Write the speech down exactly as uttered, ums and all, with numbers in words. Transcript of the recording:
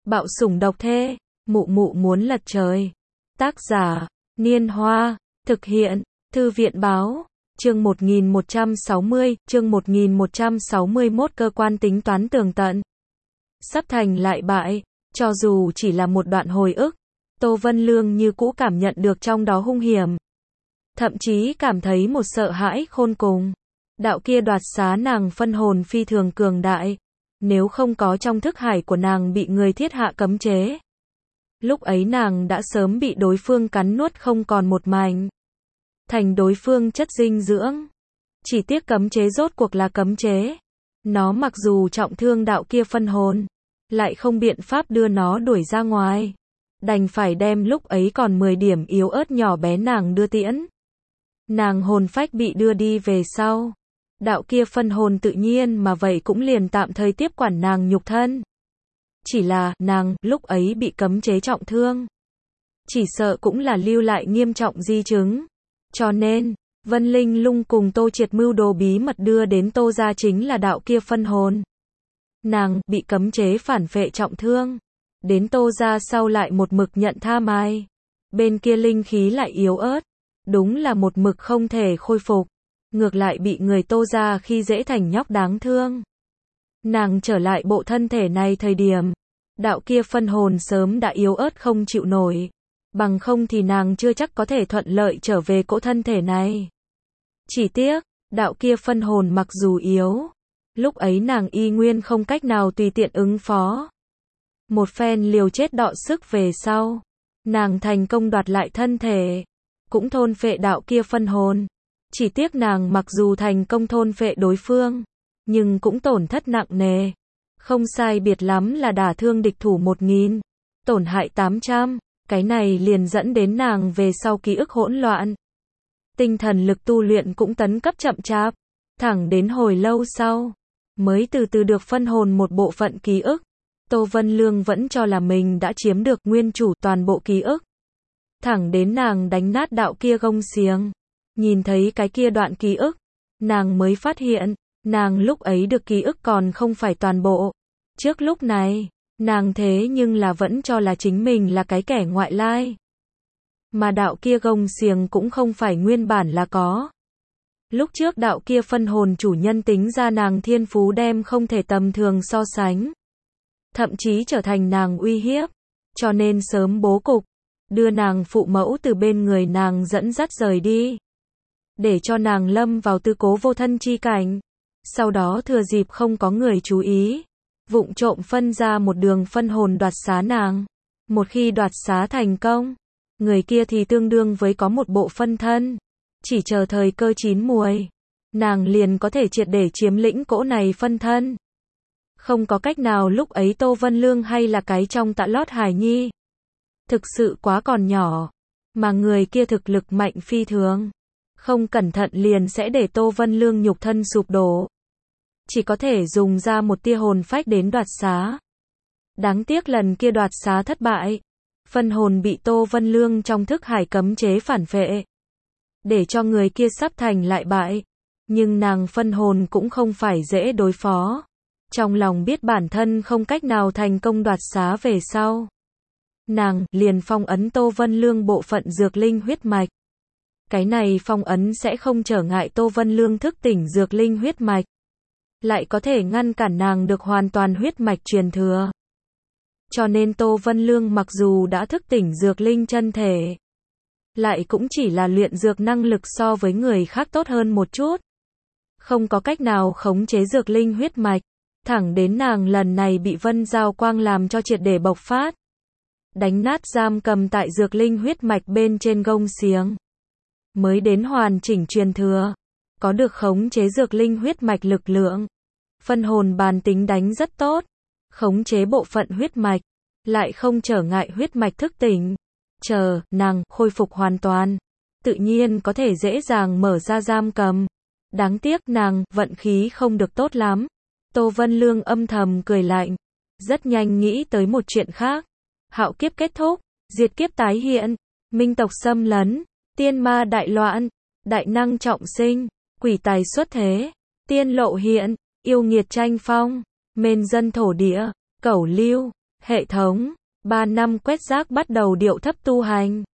Bạo sủng độc thê, mụ mụ muốn lật trời. Tác giả, Niên Hoa, thực hiện, Thư viện báo, chương một nghìn một trăm sáu mươi, chương một nghìn một trăm sáu mươi mốt cơ quan tính toán tường tận. Sắp thành lại bại, cho dù chỉ là một đoạn hồi ức, Tô Vân Lương như cũ cảm nhận được trong đó hung hiểm. Thậm chí cảm thấy một sợ hãi khôn cùng. Đạo kia đoạt xá nàng phân hồn phi thường cường đại. Nếu không có trong thức hải của nàng bị người thiết hạ cấm chế, lúc ấy nàng đã sớm bị đối phương cắn nuốt không còn một mảnh, thành đối phương chất dinh dưỡng. Chỉ tiếc cấm chế rốt cuộc là cấm chế. Nó mặc dù trọng thương đạo kia phân hồn, lại không biện pháp đưa nó đuổi ra ngoài. Đành phải đem lúc ấy còn mười điểm yếu ớt nhỏ bé nàng đưa tiễn. Nàng hồn phách bị đưa đi về sau. Đạo kia phân hồn tự nhiên mà vậy cũng liền tạm thời tiếp quản nàng nhục thân. Chỉ là, nàng, lúc ấy bị cấm chế trọng thương. Chỉ sợ cũng là lưu lại nghiêm trọng di chứng. Cho nên, Vân Linh Lung cùng Tô Triệt mưu đồ bí mật đưa đến Tô gia chính là đạo kia phân hồn. Nàng, bị cấm chế phản phệ trọng thương. Đến Tô gia sau lại một mực nhận tha mai. Bên kia linh khí lại yếu ớt. Đúng là một mực không thể khôi phục. Ngược lại bị người Tô gia khi dễ thành nhóc đáng thương. Nàng trở lại bộ thân thể này thời điểm, đạo kia phân hồn sớm đã yếu ớt không chịu nổi. Bằng không thì nàng chưa chắc có thể thuận lợi trở về cỗ thân thể này. Chỉ tiếc, đạo kia phân hồn mặc dù yếu, lúc ấy nàng y nguyên không cách nào tùy tiện ứng phó. Một phen liều chết đọ sức về sau, nàng thành công đoạt lại thân thể, cũng thôn phệ đạo kia phân hồn. Chỉ tiếc nàng mặc dù thành công thôn phệ đối phương, nhưng cũng tổn thất nặng nề. Không sai biệt lắm là đả thương địch thủ một nghìn, tổn hại tám trăm, cái này liền dẫn đến nàng về sau ký ức hỗn loạn. Tinh thần lực tu luyện cũng tấn cấp chậm chạp, thẳng đến hồi lâu sau, mới từ từ được phân hồn một bộ phận ký ức. Tô Vân Lương vẫn cho là mình đã chiếm được nguyên chủ toàn bộ ký ức. Thẳng đến nàng đánh nát đạo kia gông xiềng. Nhìn thấy cái kia đoạn ký ức, nàng mới phát hiện, nàng lúc ấy được ký ức còn không phải toàn bộ. Trước lúc này, nàng thế nhưng là vẫn cho là chính mình là cái kẻ ngoại lai. Mà đạo kia gông xiềng cũng không phải nguyên bản là có. Lúc trước đạo kia phân hồn chủ nhân tính ra nàng thiên phú đem không thể tầm thường so sánh. Thậm chí trở thành nàng uy hiếp. Cho nên sớm bố cục, đưa nàng phụ mẫu từ bên người nàng dẫn dắt rời đi. Để cho nàng lâm vào tư cố vô thân chi cảnh. Sau đó thừa dịp không có người chú ý, vụng trộm phân ra một đường phân hồn đoạt xá nàng. Một khi đoạt xá thành công, người kia thì tương đương với có một bộ phân thân. Chỉ chờ thời cơ chín muồi, nàng liền có thể triệt để chiếm lĩnh cỗ này phân thân. Không có cách nào lúc ấy Tô Vân Lương hay là cái trong tạ lót hài nhi. Thực sự quá còn nhỏ, mà người kia thực lực mạnh phi thường. Không cẩn thận liền sẽ để Tô Vân Lương nhục thân sụp đổ. Chỉ có thể dùng ra một tia hồn phách đến đoạt xá. Đáng tiếc lần kia đoạt xá thất bại. Phân hồn bị Tô Vân Lương trong thức hải cấm chế phản phệ. Để cho người kia sắp thành lại bại. Nhưng nàng phân hồn cũng không phải dễ đối phó. Trong lòng biết bản thân không cách nào thành công đoạt xá về sau. Nàng liền phong ấn Tô Vân Lương bộ phận dược linh huyết mạch. Cái này phong ấn sẽ không trở ngại Tô Vân Lương thức tỉnh dược linh huyết mạch. Lại có thể ngăn cản nàng được hoàn toàn huyết mạch truyền thừa. Cho nên Tô Vân Lương mặc dù đã thức tỉnh dược linh chân thể, lại cũng chỉ là luyện dược năng lực so với người khác tốt hơn một chút. Không có cách nào khống chế dược linh huyết mạch. Thẳng đến nàng lần này bị Vân Giao Quang làm cho triệt để bộc phát. Đánh nát giam cầm tại dược linh huyết mạch bên trên gông xiềng. Mới đến hoàn chỉnh truyền thừa. Có được khống chế dược linh huyết mạch lực lượng. Phân hồn bàn tính đánh rất tốt. Khống chế bộ phận huyết mạch. Lại không trở ngại huyết mạch thức tỉnh. Chờ, nàng, khôi phục hoàn toàn. Tự nhiên có thể dễ dàng mở ra giam cầm. Đáng tiếc nàng, vận khí không được tốt lắm. Tô Vân Lương âm thầm cười lạnh. Rất nhanh nghĩ tới một chuyện khác. Hạo kiếp kết thúc. Diệt kiếp tái hiện. Minh tộc xâm lấn. Tiên ma đại loạn. Đại năng trọng sinh. Quỷ tài xuất thế. Tiên lộ hiện. Yêu nghiệt tranh phong. Mên dân thổ địa. Cẩu lưu. Hệ thống, ba năm quét rác bắt đầu điệu thấp tu hành.